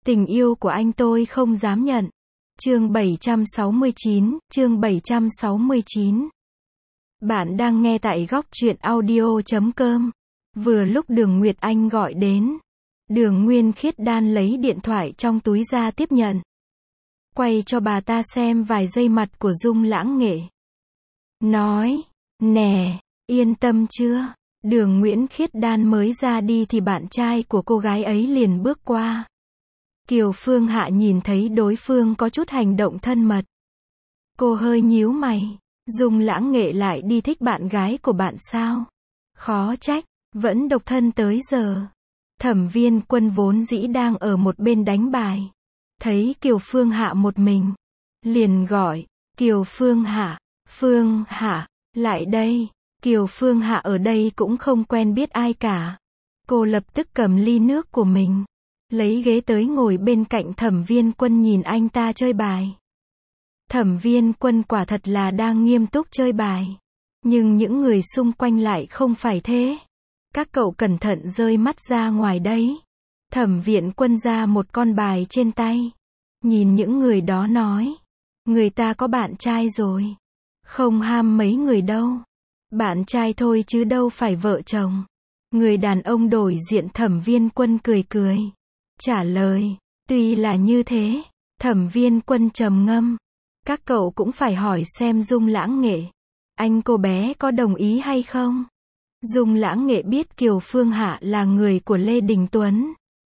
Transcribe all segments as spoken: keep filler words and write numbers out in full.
Tình yêu của anh tôi không dám nhận. Chương bảy trăm sáu mươi chín, chương bảy trăm sáu mươi chín. Bạn đang nghe tại góc truyện audio chấm com. Vừa lúc Đường Nguyệt Anh gọi đến. Đường Nguyên Khiết Đan lấy điện thoại trong túi ra tiếp nhận. Quay cho bà ta xem vài giây mặt của Dung Lãng Nghệ. Nói, nè, yên tâm chưa? Đường Nguyễn Khiết Đan mới ra đi thì bạn trai của cô gái ấy liền bước qua. Kiều Phương Hạ nhìn thấy đối phương có chút hành động thân mật. Cô hơi nhíu mày. Dung Lãng Nghệ lại đi thích bạn gái của bạn sao? Khó trách, vẫn độc thân tới giờ. Thẩm Viên Quân vốn dĩ đang ở một bên đánh bài. Thấy Kiều Phương Hạ một mình. Liền gọi, Kiều Phương Hạ, Phương Hạ, lại đây. Kiều Phương Hạ ở đây cũng không quen biết ai cả. Cô lập tức cầm ly nước của mình. Lấy ghế tới ngồi bên cạnh Thẩm Viên Quân nhìn anh ta chơi bài. Thẩm Viên Quân quả thật là đang nghiêm túc chơi bài. Nhưng những người xung quanh lại không phải thế. Các cậu cẩn thận rơi mắt ra ngoài đấy. Thẩm Viên Quân ra một con bài trên tay. Nhìn những người đó nói. Người ta có bạn trai rồi. Không ham mấy người đâu. Bạn trai thôi chứ đâu phải vợ chồng. Người đàn ông đổi diện Thẩm Viên Quân cười cười. Trả lời, tuy là như thế. Thẩm Viên Quân trầm ngâm. Các cậu cũng phải hỏi xem Dung Lãng Nghệ. Anh cô bé có đồng ý hay không? Dung Lãng Nghệ biết Kiều Phương Hạ là người của Lê Đình Tuấn.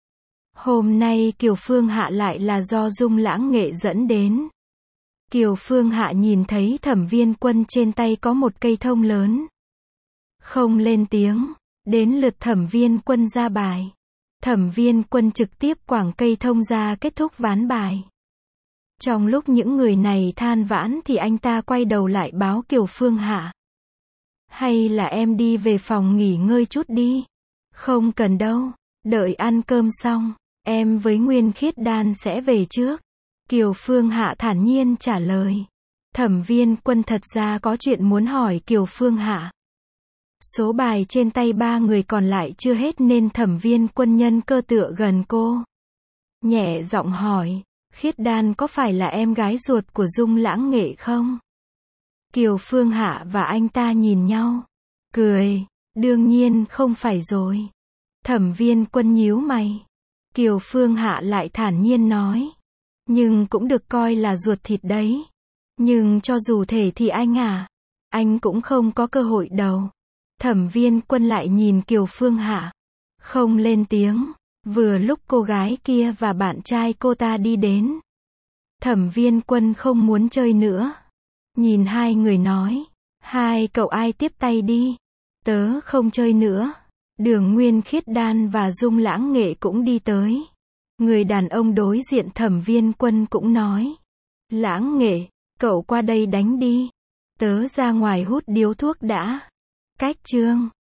Hôm nay Kiều Phương Hạ lại là do Dung Lãng Nghệ dẫn đến. Kiều Phương Hạ nhìn thấy Thẩm Viên Quân trên tay có một cây thông lớn. Không lên tiếng. Đến lượt Thẩm Viên Quân ra bài. Thẩm Viên Quân trực tiếp quẳng cây thông ra kết thúc ván bài. Trong lúc những người này than vãn thì anh ta quay đầu lại báo Kiều Phương Hạ. Hay là em đi về phòng nghỉ ngơi chút đi. Không cần đâu. Đợi ăn cơm xong, em với Nguyên Khiết Đan sẽ về trước. Kiều Phương Hạ thản nhiên trả lời. Thẩm Viên Quân thật ra có chuyện muốn hỏi Kiều Phương Hạ. Số bài trên tay ba người còn lại chưa hết nên Thẩm Viên Quân nhân cơ tựa gần cô. Nhẹ giọng hỏi, Khiết Đan có phải là em gái ruột của Dung Lãng Nghệ không? Kiều Phương Hạ và anh ta nhìn nhau. Cười, đương nhiên không phải rồi. Thẩm Viên Quân nhíu mày. Kiều Phương Hạ lại thản nhiên nói. Nhưng cũng được coi là ruột thịt đấy. Nhưng cho dù thể thì anh à, anh cũng không có cơ hội đâu. Thẩm Viên Quân lại nhìn Kiều Phương Hạ. Không lên tiếng. Vừa lúc cô gái kia và bạn trai cô ta đi đến. Thẩm Viên Quân không muốn chơi nữa. Nhìn hai người nói. Hai cậu ai tiếp tay đi. Tớ không chơi nữa. Đường Nguyên Khiết Đan và Dung Lãng Nghệ cũng đi tới. Người đàn ông đối diện Thẩm Viên Quân cũng nói. Lãng Nghệ, cậu qua đây đánh đi. Tớ ra ngoài hút điếu thuốc đã. Cách chương